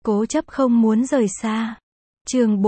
Cố chấp không muốn rời xa. Chương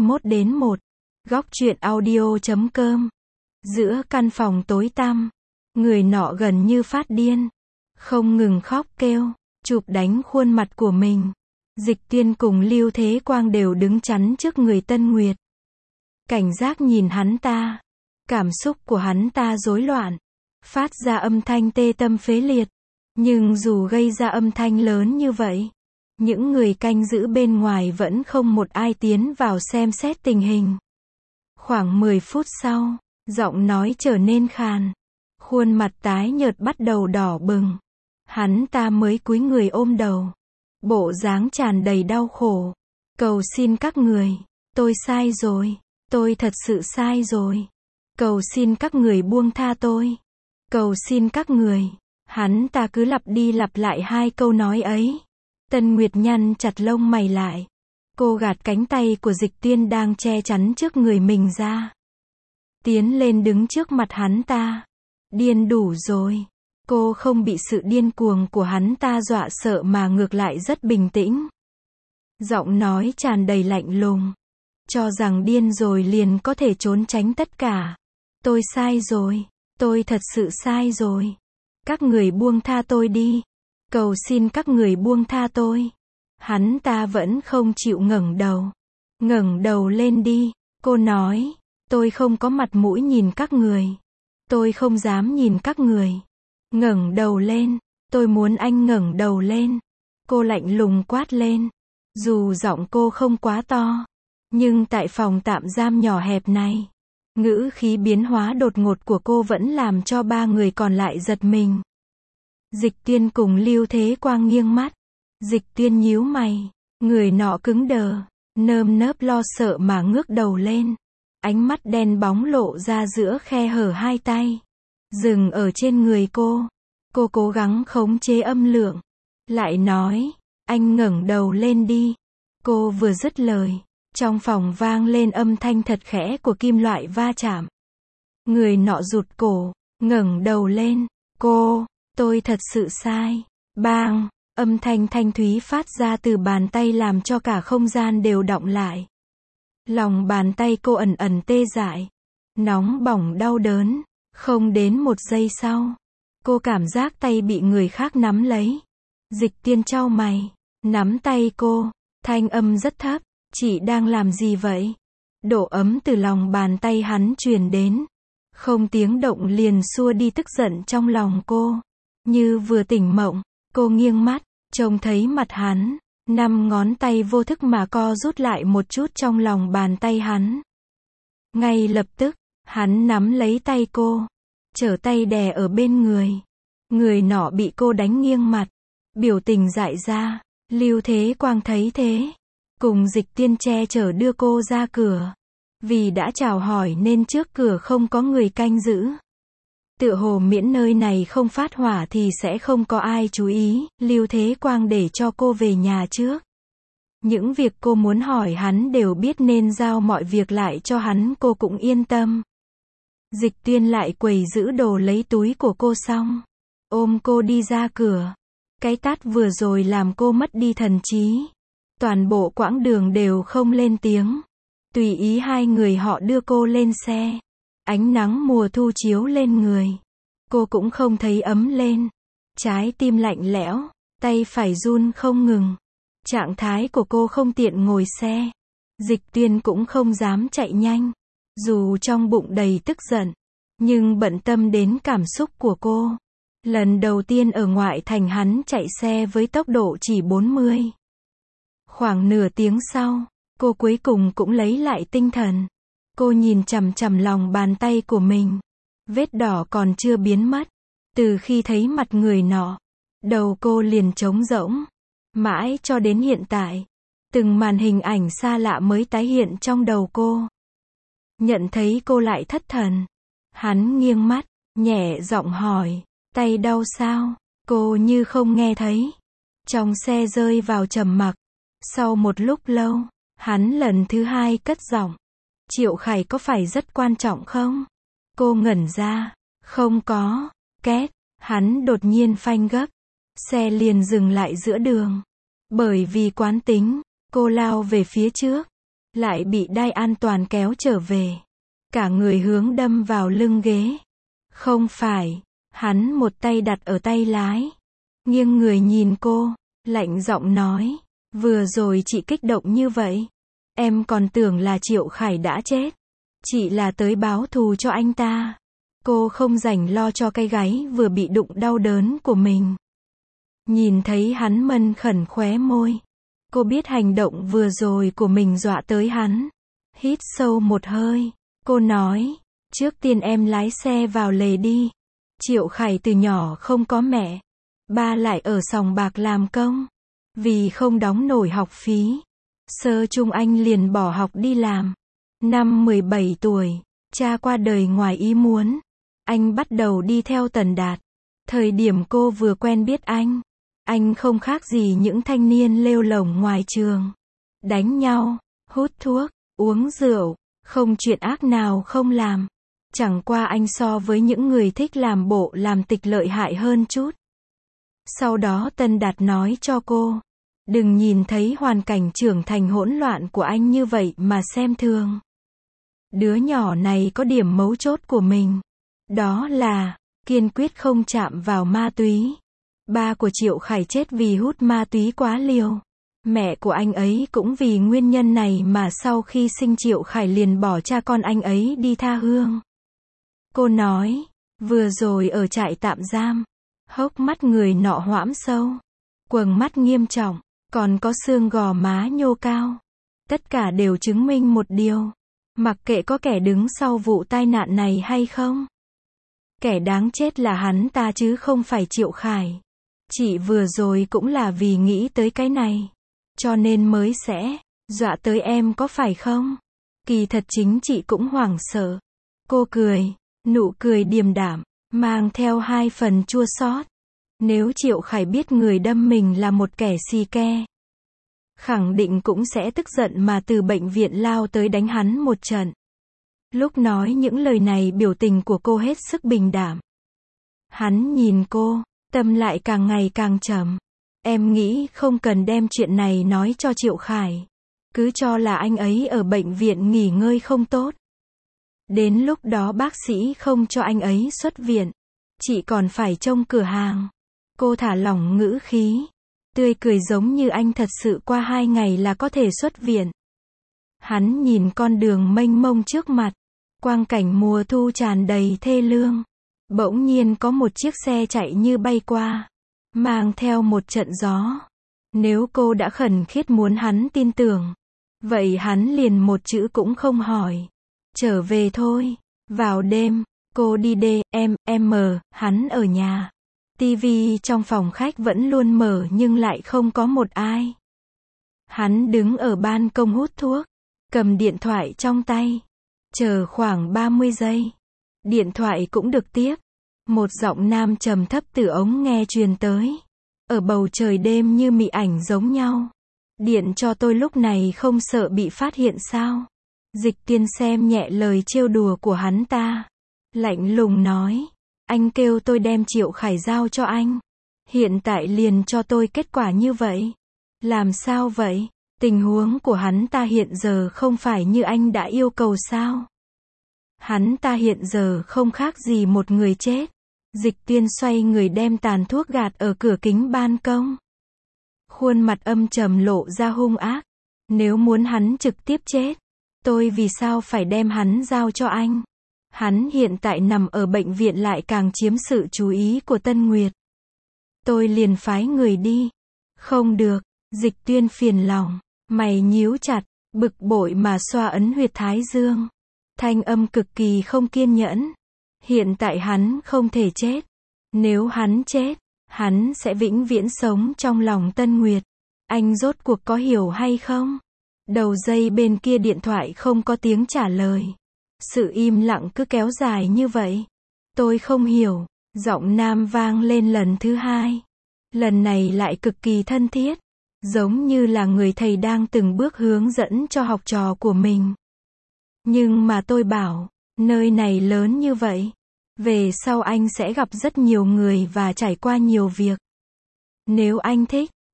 41-1. Góc truyện audio.com. Giữa căn phòng tối tăm, người nọ gần như phát điên, không ngừng khóc kêu, chụp đánh khuôn mặt của mình. Dịch Tiên cùng Lưu Thế Quang đều đứng chắn trước người Tân Nguyệt, cảnh giác nhìn hắn ta. Cảm xúc của hắn ta rối loạn, phát ra âm thanh tê tâm phế liệt. Nhưng dù gây ra âm thanh lớn như vậy, những người canh giữ bên ngoài vẫn không một ai tiến vào xem xét tình hình. Khoảng 10 phút sau, giọng nói trở nên khàn, khuôn mặt tái nhợt bắt đầu đỏ bừng. Hắn ta mới cúi người ôm đầu, bộ dáng tràn đầy đau khổ. Cầu xin các người, tôi sai rồi, tôi thật sự sai rồi. Cầu xin các người buông tha tôi. Cầu xin các người. Hắn ta cứ lặp đi lặp lại hai câu nói ấy. Tân Nguyệt nhăn chặt lông mày lại. Cô gạt cánh tay của Dịch Tiên đang che chắn trước người mình ra, tiến lên đứng trước mặt hắn ta. Điên đủ rồi. Cô không bị sự điên cuồng của hắn ta dọa sợ mà ngược lại rất bình tĩnh. Giọng nói tràn đầy lạnh lùng. Cho rằng điên rồi liền có thể trốn tránh tất cả. Tôi sai rồi. Tôi thật sự sai rồi. Các người buông tha tôi đi. Cầu xin các người buông tha tôi. Hắn ta vẫn không chịu ngẩng đầu. Ngẩng đầu lên đi. Cô nói. Tôi không có mặt mũi nhìn các người. Tôi không dám nhìn các người. Ngẩng đầu lên. Tôi muốn anh ngẩng đầu lên. Cô lạnh lùng quát lên. Dù giọng cô không quá to, nhưng tại phòng tạm giam nhỏ hẹp này, ngữ khí biến hóa đột ngột của cô vẫn làm cho ba người còn lại giật mình. Dịch Tiên cùng Lưu Thế Quang nghiêng mắt. Dịch Tiên nhíu mày, người nọ cứng đờ, nơm nớp lo sợ mà ngước đầu lên. Ánh mắt đen bóng lộ ra giữa khe hở hai tay, dừng ở trên người cô. Cô cố gắng khống chế âm lượng, lại nói, anh ngẩng đầu lên đi. Cô vừa dứt lời, trong phòng vang lên âm thanh thật khẽ của kim loại va chạm. Người nọ rụt cổ, ngẩng đầu lên. Tôi thật sự sai. Bang, âm thanh thanh thúy phát ra từ bàn tay làm cho cả không gian đều đọng lại. Lòng bàn tay cô ẩn ẩn tê dại, nóng bỏng đau đớn. Không đến một giây sau, cô cảm giác tay bị người khác nắm lấy. Dịch Tiên chau mày, nắm tay cô, thanh âm rất thấp. Chị đang làm gì vậy? Độ ấm từ lòng bàn tay hắn truyền đến, không tiếng động liền xua đi tức giận trong lòng cô. Như vừa tỉnh mộng, cô nghiêng mắt, trông thấy mặt hắn, 5 ngón tay vô thức mà co rút lại một chút trong lòng bàn tay hắn. Ngay lập tức, hắn nắm lấy tay cô, trở tay đè ở bên người. Người nọ bị cô đánh nghiêng mặt, biểu tình dại ra. Lưu Thế Quang thấy thế, cùng Dịch Tiên che chở đưa cô ra cửa. Vì đã chào hỏi nên trước cửa không có người canh giữ. Tựa hồ miễn nơi này không phát hỏa thì sẽ không có ai chú ý. Lưu Thế Quang để cho cô về nhà trước. Những việc cô muốn hỏi hắn đều biết nên giao mọi việc lại cho hắn, cô cũng yên tâm. Dịch Tiên lại quầy giữ đồ lấy túi của cô xong, ôm cô đi ra cửa. Cái tát vừa rồi làm cô mất đi thần trí. Toàn bộ quãng đường đều không lên tiếng. Tùy ý hai người họ đưa cô lên xe. Ánh nắng mùa thu chiếu lên người. Cô cũng không thấy ấm lên. Trái tim lạnh lẽo, tay phải run không ngừng. Trạng thái của cô không tiện ngồi xe. Dịch Tiên cũng không dám chạy nhanh. Dù trong bụng đầy tức giận, nhưng bận tâm đến cảm xúc của cô. Lần đầu tiên ở ngoại thành hắn chạy xe với tốc độ chỉ 40. Khoảng nửa tiếng sau, cô cuối cùng cũng lấy lại tinh thần. Cô nhìn chằm chằm lòng bàn tay của mình. Vết đỏ còn chưa biến mất. Từ khi thấy mặt người nọ, đầu cô liền trống rỗng. Mãi cho đến hiện tại, từng màn hình ảnh xa lạ mới tái hiện trong đầu cô. Nhận thấy cô lại thất thần, hắn nghiêng mắt, nhẹ giọng hỏi, tay đau sao? Cô như không nghe thấy. Trong xe rơi vào trầm mặc. Sau một lúc lâu, hắn lần thứ hai cất giọng, Triệu Khải có phải rất quan trọng không? Cô ngẩn ra, không có. Két, hắn đột nhiên phanh gấp, xe liền dừng lại giữa đường. Bởi vì quán tính, cô lao về phía trước, lại bị đai an toàn kéo trở về. Cả người hướng đâm vào lưng ghế. Không phải, hắn một tay đặt ở tay lái. Nghiêng người nhìn cô, lạnh giọng nói, vừa rồi chị kích động như vậy. Em còn tưởng là Triệu Khải đã chết. Chị là tới báo thù cho anh ta. Cô không rảnh lo cho cái gáy vừa bị đụng đau đớn của mình. Nhìn thấy hắn mân khẩn khóe môi. Cô biết hành động vừa rồi của mình dọa tới hắn. Hít sâu một hơi. Cô nói, trước tiên em lái xe vào lề đi. Triệu Khải từ nhỏ không có mẹ. Ba lại ở sòng bạc làm công. Vì không đóng nổi học phí. Sơ trung anh liền bỏ học đi làm. Năm 17 tuổi, cha qua đời ngoài ý muốn. Anh bắt đầu đi theo Tần Đạt. Thời điểm cô vừa quen biết anh không khác gì những thanh niên lêu lổng ngoài trường. Đánh nhau, hút thuốc, uống rượu, không chuyện ác nào không làm. Chẳng qua anh so với những người thích làm bộ làm tịch lợi hại hơn chút. Sau đó Tần Đạt nói cho cô, đừng nhìn thấy hoàn cảnh trưởng thành hỗn loạn của anh như vậy mà xem thường. Đứa nhỏ này có điểm mấu chốt của mình. Đó là, kiên quyết không chạm vào ma túy. Ba của Triệu Khải chết vì hút ma túy quá liều. Mẹ của anh ấy cũng vì nguyên nhân này mà sau khi sinh Triệu Khải liền bỏ cha con anh ấy đi tha hương. Cô nói, vừa rồi ở trại tạm giam, hốc mắt người nọ hoãm sâu, quầng mắt nghiêm trọng, còn có xương gò má nhô cao. Tất cả đều chứng minh một điều. Mặc kệ có kẻ đứng sau vụ tai nạn này hay không. Kẻ đáng chết là hắn ta chứ không phải Triệu Khải. Chị vừa rồi cũng là vì nghĩ tới cái này. Cho nên mới sẽ dọa tới em có phải không? Kỳ thật chính chị cũng hoảng sợ. Cô cười, nụ cười điềm đạm, mang theo 2 phần chua xót. Nếu Triệu Khải biết người đâm mình là một kẻ xì ke, khẳng định cũng sẽ tức giận mà từ bệnh viện lao tới đánh hắn một trận. Lúc nói những lời này biểu tình của cô hết sức bình đạm. Hắn nhìn cô, tâm lại càng ngày càng trầm. Em nghĩ không cần đem chuyện này nói cho Triệu Khải. Cứ cho là anh ấy ở bệnh viện nghỉ ngơi không tốt. Đến lúc đó bác sĩ không cho anh ấy xuất viện. Chị còn phải trông cửa hàng. Cô thả lỏng ngữ khí. Tươi cười giống như anh thật sự qua 2 ngày là có thể xuất viện. Hắn nhìn con đường mênh mông trước mặt. Quang cảnh mùa thu tràn đầy thê lương. Bỗng nhiên có một chiếc xe chạy như bay qua. Mang theo một trận gió. Nếu cô đã khẩn khiết muốn hắn tin tưởng. Vậy hắn liền một chữ cũng không hỏi. Trở về thôi. Vào đêm, cô đi hắn ở nhà. Tivi trong phòng khách vẫn luôn mở nhưng lại không có một ai. Hắn đứng ở ban công hút thuốc. Cầm điện thoại trong tay. Chờ khoảng 30 giây. Điện thoại cũng được tiếp. Một giọng nam trầm thấp từ ống nghe truyền tới. Ở bầu trời đêm như mị ảnh giống nhau. Điện cho tôi lúc này không sợ bị phát hiện sao? Dịch Tiên xem nhẹ lời trêu đùa của hắn ta. Lạnh lùng nói. Anh kêu tôi đem Triệu Khải giao cho anh. Hiện tại liền cho tôi kết quả như vậy. Làm sao vậy? Tình huống của hắn ta hiện giờ không phải như anh đã yêu cầu sao? Hắn ta hiện giờ không khác gì một người chết. Dịch Tiên xoay người đem tàn thuốc gạt ở cửa kính ban công. Khuôn mặt âm trầm lộ ra hung ác. Nếu muốn hắn trực tiếp chết, tôi vì sao phải đem hắn giao cho anh? Hắn hiện tại nằm ở bệnh viện lại càng chiếm sự chú ý của Tân Nguyệt. Tôi liền phái người đi. Không được, Dịch Tuyên phiền lòng, mày nhíu chặt, bực bội mà xoa ấn huyệt thái dương. Thanh âm cực kỳ không kiên nhẫn. Hiện tại hắn không thể chết. Nếu hắn chết, hắn sẽ vĩnh viễn sống trong lòng Tân Nguyệt. Anh rốt cuộc có hiểu hay không? Đầu dây bên kia điện thoại không có tiếng trả lời. Sự im lặng cứ kéo dài như vậy. Tôi không hiểu. Giọng nam vang lên lần thứ 2. Lần này lại cực kỳ thân thiết. Giống như là người thầy đang từng bước hướng dẫn cho học trò của mình. Nhưng mà tôi bảo, nơi này lớn như vậy. Về sau anh sẽ gặp rất nhiều người và trải qua nhiều việc. Nếu anh thích,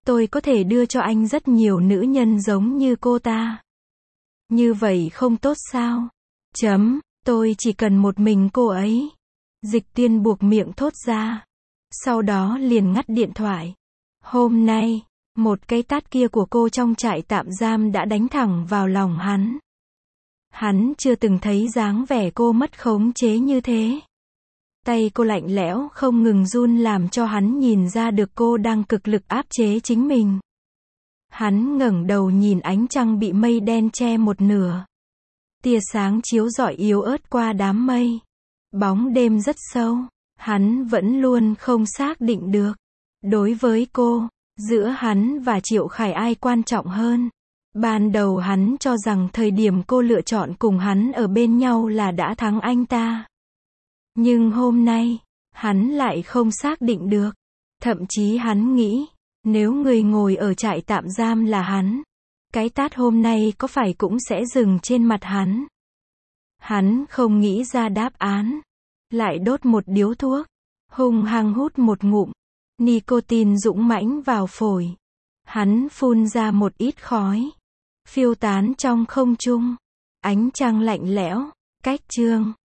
Tôi có thể đưa cho anh rất nhiều nữ nhân giống như cô ta. Như vậy không tốt sao? Tôi chỉ cần một mình cô ấy. Dịch Tiên buộc miệng thốt ra. Sau đó liền ngắt điện thoại. Hôm nay, một cái tát kia của cô trong trại tạm giam đã đánh thẳng vào lòng hắn. Hắn chưa từng thấy dáng vẻ cô mất khống chế như thế. Tay cô lạnh lẽo không ngừng run làm cho hắn nhìn ra được cô đang cực lực áp chế chính mình. Hắn ngẩng đầu nhìn ánh trăng bị mây đen che một nửa. Tia sáng chiếu rọi yếu ớt qua đám mây. Bóng đêm rất sâu. Hắn vẫn luôn không xác định được. Đối với cô, giữa hắn và Triệu Khải ai quan trọng hơn? Ban đầu hắn cho rằng thời điểm cô lựa chọn cùng hắn ở bên nhau là đã thắng anh ta. Nhưng hôm nay, hắn lại không xác định được. Thậm chí hắn nghĩ, nếu người ngồi ở trại tạm giam là hắn, cái tát hôm nay có phải cũng sẽ dừng trên mặt hắn. Hắn không nghĩ ra đáp án. Lại đốt một điếu thuốc. Hung hăng hút một ngụm. Nicotine dũng mãnh vào phổi. Hắn phun ra một ít khói. Phiêu tán trong không trung. Ánh trăng lạnh lẽo. Cách chương